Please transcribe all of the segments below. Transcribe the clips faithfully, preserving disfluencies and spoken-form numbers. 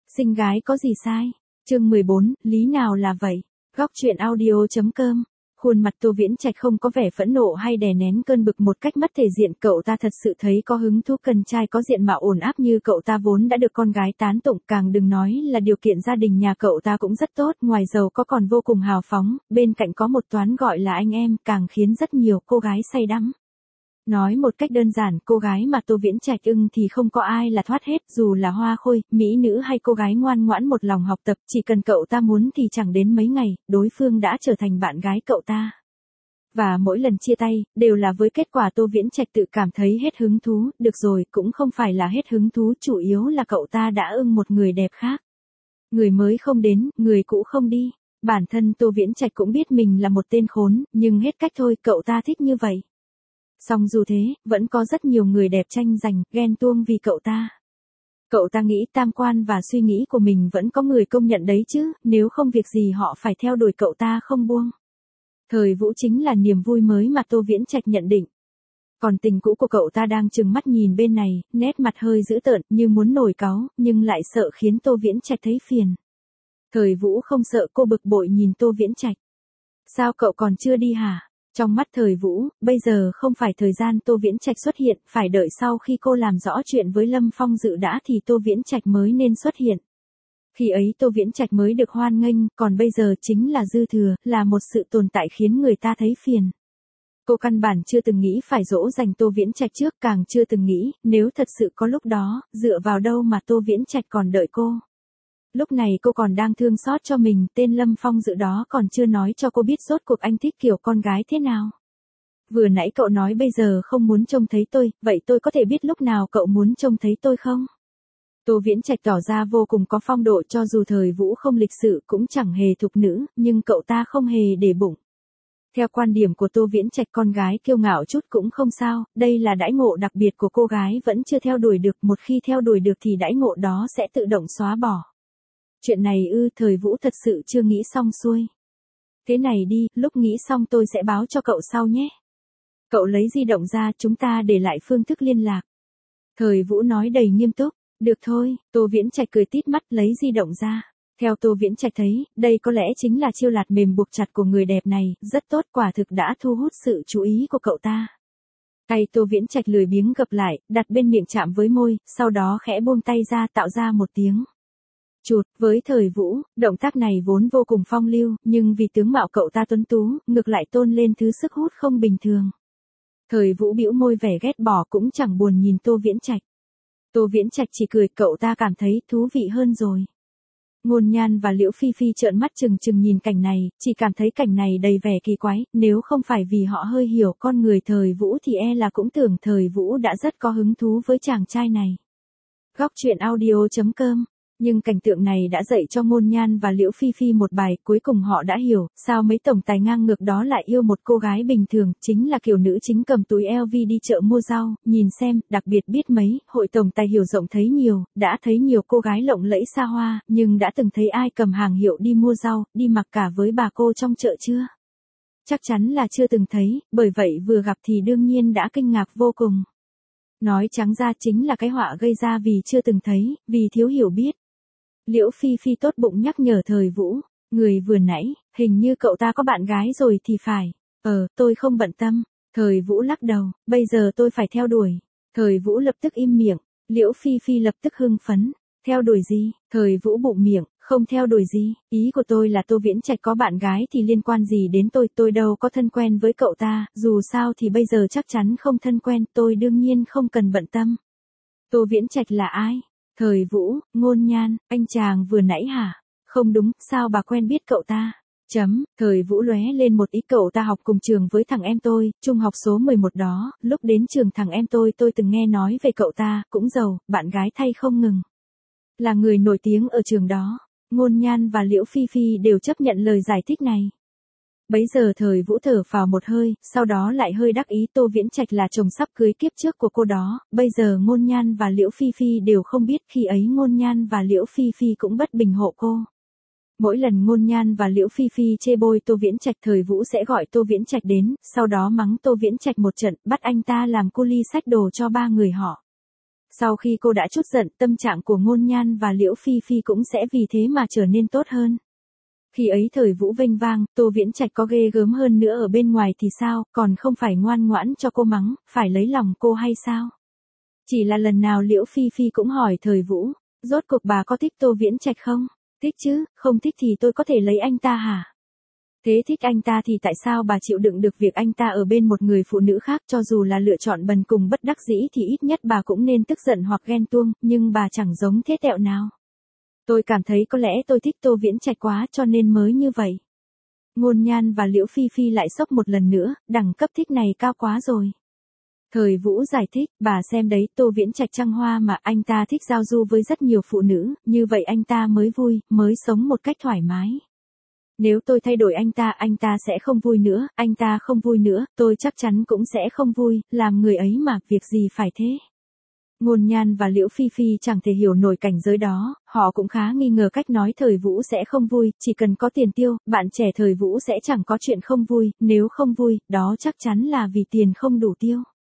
Xinh gái có gì sai? Chương mười bốn, lý nào là vậy? Góc truyện audio.com. Khuôn mặt Tô Viễn Trạch không có vẻ phẫn nộ hay đè nén cơn bực một cách mất thể diện, cậu ta thật sự thấy có hứng thú cần trai có diện mạo ổn áp như cậu ta vốn đã được con gái tán tụng, càng đừng nói là điều kiện gia đình nhà cậu ta cũng rất tốt, ngoài giàu có còn vô cùng hào phóng, bên cạnh có một toán gọi là anh em, càng khiến rất nhiều cô gái say đắm. Nói một cách đơn giản, cô gái mà Tô Viễn Trạch ưng thì không có ai là thoát hết, dù là hoa khôi, mỹ nữ hay cô gái ngoan ngoãn một lòng học tập, chỉ cần cậu ta muốn thì chẳng đến mấy ngày, đối phương đã trở thành bạn gái cậu ta. Và mỗi lần chia tay, đều là với kết quả Tô Viễn Trạch tự cảm thấy hết hứng thú, được rồi, cũng không phải là hết hứng thú, chủ yếu là cậu ta đã ưng một người đẹp khác. Người mới không đến, người cũ không đi. Bản thân Tô Viễn Trạch cũng biết mình là một tên khốn, nhưng hết cách thôi, cậu ta thích như vậy. Song dù thế, vẫn có rất nhiều người đẹp tranh giành, ghen tuông vì cậu ta. Cậu ta nghĩ tam quan và suy nghĩ của mình vẫn có người công nhận đấy chứ, nếu không việc gì họ phải theo đuổi cậu ta không buông. Thời Vũ chính là niềm vui mới mà Tô Viễn Trạch nhận định. Còn tình cũ của cậu ta đang trừng mắt nhìn bên này, nét mặt hơi dữ tợn như muốn nổi cáu, nhưng lại sợ khiến Tô Viễn Trạch thấy phiền. Thời Vũ không sợ, cô bực bội nhìn Tô Viễn Trạch. Sao cậu còn chưa đi hả? Trong mắt Thời Vũ, bây giờ không phải thời gian Tô Viễn Trạch xuất hiện, phải đợi sau khi cô làm rõ chuyện với Lâm Phong Dự đã thì Tô Viễn Trạch mới nên xuất hiện. Khi ấy Tô Viễn Trạch mới được hoan nghênh, còn bây giờ chính là dư thừa, là một sự tồn tại khiến người ta thấy phiền. Cô căn bản chưa từng nghĩ phải dỗ dành Tô Viễn Trạch trước, càng chưa từng nghĩ, nếu thật sự có lúc đó, dựa vào đâu mà Tô Viễn Trạch còn đợi cô. Lúc này cô còn đang thương xót cho mình, tên Lâm Phong Dự đó còn chưa nói cho cô biết rốt cuộc anh thích kiểu con gái thế nào. Vừa nãy cậu nói bây giờ không muốn trông thấy tôi, vậy tôi có thể biết lúc nào cậu muốn trông thấy tôi không? Tô Viễn Trạch tỏ ra vô cùng có phong độ, cho dù Thời Vũ không lịch sự cũng chẳng hề thục nữ, nhưng cậu ta không hề để bụng. Theo quan điểm của Tô Viễn Trạch, con gái kiêu ngạo chút cũng không sao, đây là đãi ngộ đặc biệt của cô gái vẫn chưa theo đuổi được, một khi theo đuổi được thì đãi ngộ đó sẽ tự động xóa bỏ. Chuyện này ư? Thời Vũ thật sự chưa nghĩ xong xuôi. Thế này đi, lúc nghĩ xong tôi sẽ báo cho cậu sau nhé. Cậu lấy di động ra, chúng ta để lại phương thức liên lạc. Thời Vũ nói đầy nghiêm túc. Được thôi, Tô Viễn Trạch cười tít mắt lấy di động ra. Theo Tô Viễn Trạch thấy, đây có lẽ chính là chiêu lạt mềm buộc chặt của người đẹp này, rất tốt, quả thực đã thu hút sự chú ý của cậu ta. Tay Tô Viễn Trạch lười biếng gập lại, đặt bên miệng chạm với môi, sau đó khẽ buông tay ra tạo ra một tiếng chụt. Với Thời Vũ, động tác này vốn vô cùng phong lưu, nhưng vì tướng mạo cậu ta tuấn tú, ngược lại tôn lên thứ sức hút không bình thường. Thời Vũ bĩu môi vẻ ghét bỏ cũng chẳng buồn nhìn Tô Viễn Trạch. Tô Viễn Trạch chỉ cười, cậu ta cảm thấy thú vị hơn rồi. Ngôn Nhan và Liễu Phi Phi trợn mắt trừng trừng nhìn cảnh này, chỉ cảm thấy cảnh này đầy vẻ kỳ quái, nếu không phải vì họ hơi hiểu con người Thời Vũ thì e là cũng tưởng Thời Vũ đã rất có hứng thú với chàng trai này. Góc truyện audio.com. Nhưng cảnh tượng này đã dạy cho Ngôn Nhan và Liễu Phi Phi một bài, cuối cùng họ đã hiểu, sao mấy tổng tài ngang ngược đó lại yêu một cô gái bình thường, chính là kiểu nữ chính cầm túi L V đi chợ mua rau, nhìn xem, đặc biệt biết mấy, hội tổng tài hiểu rộng thấy nhiều, đã thấy nhiều cô gái lộng lẫy xa hoa, nhưng đã từng thấy ai cầm hàng hiệu đi mua rau, đi mặc cả với bà cô trong chợ chưa? Chắc chắn là chưa từng thấy, bởi vậy vừa gặp thì đương nhiên đã kinh ngạc vô cùng. Nói trắng ra chính là cái họa gây ra vì chưa từng thấy, vì thiếu hiểu biết. Liễu Phi Phi tốt bụng nhắc nhở Thời Vũ, người vừa nãy, hình như cậu ta có bạn gái rồi thì phải. Ờ, tôi không bận tâm. Thời Vũ lắc đầu, bây giờ tôi phải theo đuổi. Thời Vũ lập tức im miệng, Liễu Phi Phi lập tức hưng phấn. Theo đuổi gì? Thời Vũ bụng miệng, không theo đuổi gì, ý của tôi là Tô Viễn Trạch có bạn gái thì liên quan gì đến tôi, tôi đâu có thân quen với cậu ta, dù sao thì bây giờ chắc chắn không thân quen, tôi đương nhiên không cần bận tâm. Tô Viễn Trạch là ai? Thời Vũ, Ngôn Nhan, anh chàng vừa nãy hả? Không đúng, sao bà quen biết cậu ta? Chấm, Thời Vũ lóe lên một ý, cậu ta học cùng trường với thằng em tôi, trung học số mười một đó, lúc đến trường thằng em tôi tôi từng nghe nói về cậu ta, cũng giàu, bạn gái thay không ngừng. Là người nổi tiếng ở trường đó. Ngôn Nhan và Liễu Phi Phi đều chấp nhận lời giải thích này. Bấy giờ Thời Vũ thở phào một hơi, sau đó lại hơi đắc ý, Tô Viễn Trạch là chồng sắp cưới kiếp trước của cô đó, bây giờ Ngôn Nhan và Liễu Phi Phi đều không biết, khi ấy Ngôn Nhan và Liễu Phi Phi cũng bất bình hộ cô. Mỗi lần Ngôn Nhan và Liễu Phi Phi chê bôi Tô Viễn Trạch, Thời Vũ sẽ gọi Tô Viễn Trạch đến, sau đó mắng Tô Viễn Trạch một trận, bắt anh ta làm cu li xách đồ cho ba người họ. Sau khi cô đã chút giận, tâm trạng của Ngôn Nhan và Liễu Phi Phi cũng sẽ vì thế mà trở nên tốt hơn. Khi ấy Thời Vũ vênh vang, Tô Viễn Trạch có ghê gớm hơn nữa ở bên ngoài thì sao, còn không phải ngoan ngoãn cho cô mắng, phải lấy lòng cô hay sao? Chỉ là lần nào Liễu Phi Phi cũng hỏi Thời Vũ, rốt cuộc bà có thích Tô Viễn Trạch không? Thích chứ, không thích thì tôi có thể lấy anh ta hả? Thế thích anh ta thì tại sao bà chịu đựng được việc anh ta ở bên một người phụ nữ khác, cho dù là lựa chọn bần cùng bất đắc dĩ thì ít nhất bà cũng nên tức giận hoặc ghen tuông, nhưng bà chẳng giống thế tẹo nào. Tôi cảm thấy có lẽ tôi thích Tô Viễn Trạch quá cho nên mới như vậy. Ngôn Nhan và Liễu Phi Phi lại sốc một lần nữa, đẳng cấp thích này cao quá rồi. Thời Vũ giải thích, bà xem đấy, Tô Viễn Trạch trăng hoa mà, anh ta thích giao du với rất nhiều phụ nữ, như vậy anh ta mới vui, mới sống một cách thoải mái. Nếu tôi thay đổi anh ta, anh ta sẽ không vui nữa, anh ta không vui nữa, tôi chắc chắn cũng sẽ không vui, làm người ấy mà, việc gì phải thế. Ngôn Nhan và Liễu Phi Phi chẳng thể hiểu nổi cảnh giới đó, họ cũng khá nghi ngờ cách nói Thời Vũ sẽ không vui, chỉ cần có tiền tiêu, bạn trẻ Thời Vũ sẽ chẳng có chuyện không vui, nếu không vui, đó chắc chắn là vì tiền không đủ tiêu.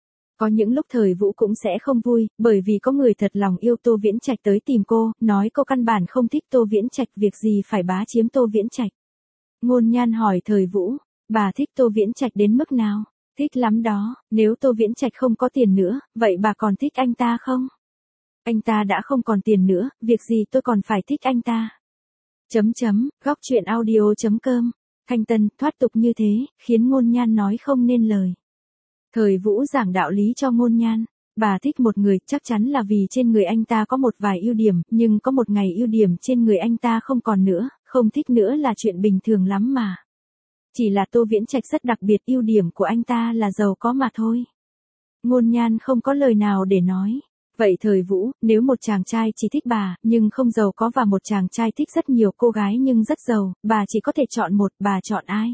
Có những lúc Thời Vũ cũng sẽ không vui, bởi vì có người thật lòng yêu Tô Viễn Trạch tới tìm cô, nói cô căn bản không thích Tô Viễn Trạch, việc gì phải bá chiếm Tô Viễn Trạch. Ngôn Nhan hỏi Thời Vũ, bà thích Tô Viễn Trạch đến mức nào? Thích lắm đó, nếu Tô Viễn Trạch không có tiền nữa, vậy bà còn thích anh ta không? Anh ta đã không còn tiền nữa, việc gì tôi còn phải thích anh ta? Chấm chấm, góc truyện audio chấm com. Thanh Tân, thoát tục như thế, khiến Ngôn Nhan nói không nên lời. Thời Vũ giảng đạo lý cho Ngôn Nhan. Bà thích một người chắc chắn là vì trên người anh ta có một vài ưu điểm, nhưng có một ngày ưu điểm trên người anh ta không còn nữa, không thích nữa là chuyện bình thường lắm mà. Chỉ là Tô Viễn Trạch rất đặc biệt, ưu điểm của anh ta là giàu có mà thôi. Ngôn Nhan không có lời nào để nói. Vậy Thời Vũ, nếu một chàng trai chỉ thích bà, nhưng không giàu có và một chàng trai thích rất nhiều cô gái nhưng rất giàu, bà chỉ có thể chọn một, bà chọn ai?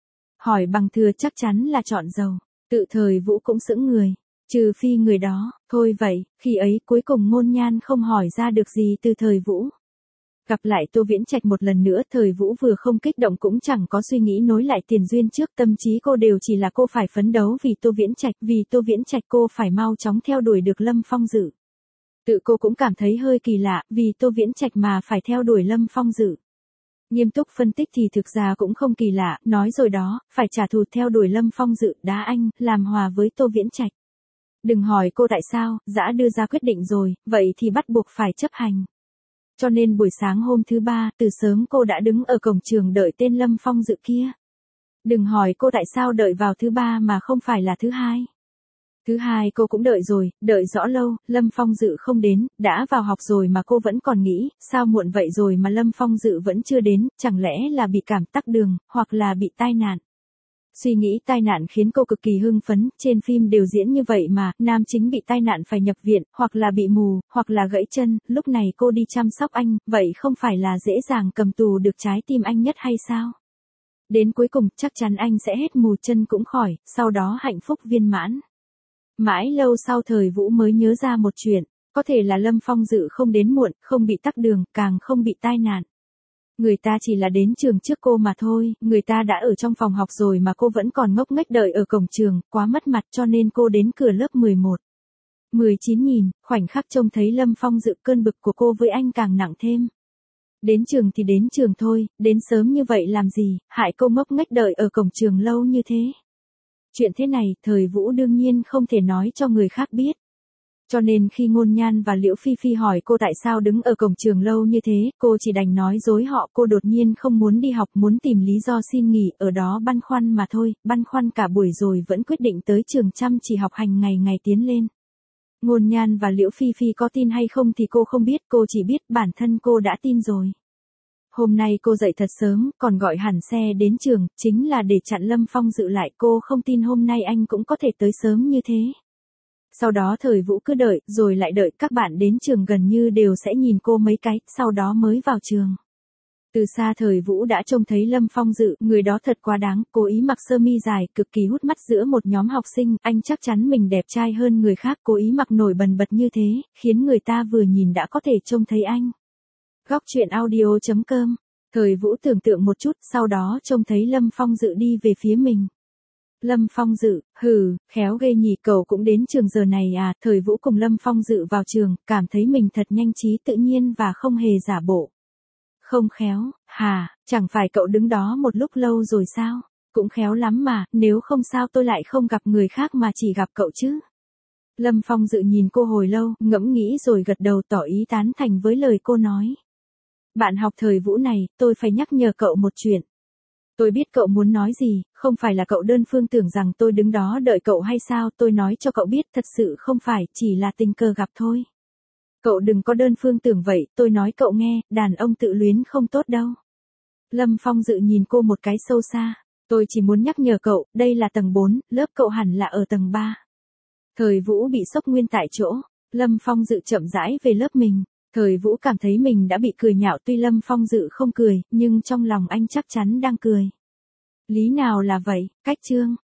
Hỏi bằng thừa chắc chắn là chọn giàu. Tự Thời Vũ cũng sững người. Trừ phi người đó, thôi vậy, khi ấy cuối cùng Ngôn Nhan không hỏi ra được gì từ Thời Vũ. Gặp lại Tô Viễn Trạch một lần nữa, Thời Vũ vừa không kích động cũng chẳng có suy nghĩ nối lại tiền duyên trước, tâm trí cô đều chỉ là cô phải phấn đấu vì Tô Viễn Trạch, vì Tô Viễn Trạch cô phải mau chóng theo đuổi được Lâm Phong Dự. Tự cô cũng cảm thấy hơi kỳ lạ, vì Tô Viễn Trạch mà phải theo đuổi Lâm Phong Dự. Nghiêm túc phân tích thì thực ra cũng không kỳ lạ, nói rồi đó, phải trả thù theo đuổi Lâm Phong Dự, đá anh, làm hòa với Tô Viễn Trạch. Đừng hỏi cô tại sao, dã đưa ra quyết định rồi, vậy thì bắt buộc phải chấp hành. Cho nên buổi sáng hôm thứ ba, từ sớm cô đã đứng ở cổng trường đợi tên Lâm Phong Dự kia. Đừng hỏi cô tại sao đợi vào thứ ba mà không phải là thứ hai. Thứ hai cô cũng đợi rồi, đợi rõ lâu, Lâm Phong Dự không đến, đã vào học rồi mà cô vẫn còn nghĩ, sao muộn vậy rồi mà Lâm Phong Dự vẫn chưa đến, chẳng lẽ là bị cảm tắc đường, hoặc là bị tai nạn. Suy nghĩ tai nạn khiến cô cực kỳ hưng phấn, trên phim đều diễn như vậy mà, nam chính bị tai nạn phải nhập viện, hoặc là bị mù, hoặc là gãy chân, lúc này cô đi chăm sóc anh, vậy không phải là dễ dàng cầm tù được trái tim anh nhất hay sao? Đến cuối cùng, chắc chắn anh sẽ hết mù chân cũng khỏi, sau đó hạnh phúc viên mãn. Mãi lâu sau Thời Vũ mới nhớ ra một chuyện, có thể là Lâm Phong Dự không đến muộn, không bị tắc đường, càng không bị tai nạn. Người ta chỉ là đến trường trước cô mà thôi, người ta đã ở trong phòng học rồi mà cô vẫn còn ngốc nghếch đợi ở cổng trường, quá mất mặt cho nên cô đến cửa lớp mười một. mười chín nhìn, khoảnh khắc trông thấy Lâm Phong Dự, cơn bực của cô với anh càng nặng thêm. Đến trường thì đến trường thôi, đến sớm như vậy làm gì, hại cô ngốc nghếch đợi ở cổng trường lâu như thế. Chuyện thế này, Thời Vũ đương nhiên không thể nói cho người khác biết. Cho nên khi Ngôn Nhan và Liễu Phi Phi hỏi cô tại sao đứng ở cổng trường lâu như thế, cô chỉ đành nói dối họ, cô đột nhiên không muốn đi học, muốn tìm lý do xin nghỉ, ở đó băn khoăn mà thôi, băn khoăn cả buổi rồi vẫn quyết định tới trường chăm chỉ học hành ngày ngày tiến lên. Ngôn Nhan và Liễu Phi Phi có tin hay không thì cô không biết, cô chỉ biết bản thân cô đã tin rồi. Hôm nay cô dậy thật sớm, còn gọi hẳn xe đến trường, chính là để chặn Lâm Phong Dự lại, cô không tin hôm nay anh cũng có thể tới sớm như thế. Sau đó Thời Vũ cứ đợi, rồi lại đợi, các bạn đến trường gần như đều sẽ nhìn cô mấy cái, sau đó mới vào trường. Từ xa Thời Vũ đã trông thấy Lâm Phong Dự, người đó thật quá đáng, cố ý mặc sơ mi dài, cực kỳ hút mắt giữa một nhóm học sinh, anh chắc chắn mình đẹp trai hơn người khác, cố ý mặc nổi bần bật như thế, khiến người ta vừa nhìn đã có thể trông thấy anh. Góc truyện audio chấm com. Thời Vũ tưởng tượng một chút, sau đó trông thấy Lâm Phong Dự đi về phía mình. Lâm Phong Dự, hừ, khéo ghê nhỉ, cậu cũng đến trường giờ này à? Thời Vũ cùng Lâm Phong Dự vào trường, cảm thấy mình thật nhanh trí tự nhiên và không hề giả bộ. Không khéo, hà, chẳng phải cậu đứng đó một lúc lâu rồi sao? Cũng khéo lắm mà, nếu không sao tôi lại không gặp người khác mà chỉ gặp cậu chứ. Lâm Phong Dự nhìn cô hồi lâu, ngẫm nghĩ rồi gật đầu tỏ ý tán thành với lời cô nói. Bạn học Thời Vũ này, tôi phải nhắc nhở cậu một chuyện. Tôi biết cậu muốn nói gì, không phải là cậu đơn phương tưởng rằng tôi đứng đó đợi cậu hay sao, tôi nói cho cậu biết thật sự không phải, chỉ là tình cờ gặp thôi. Cậu đừng có đơn phương tưởng vậy, tôi nói cậu nghe, đàn ông tự luyến không tốt đâu. Lâm Phong Dự nhìn cô một cái sâu xa, tôi chỉ muốn nhắc nhở cậu, đây là tầng bốn, lớp cậu hẳn là ở tầng ba. Thời Vũ bị sốc nguyên tại chỗ, Lâm Phong Dự chậm rãi về lớp mình. Thời Vũ cảm thấy mình đã bị cười nhạo, tuy Lâm Phong Dự không cười, nhưng trong lòng anh chắc chắn đang cười. Lý nào là vậy, cách chương.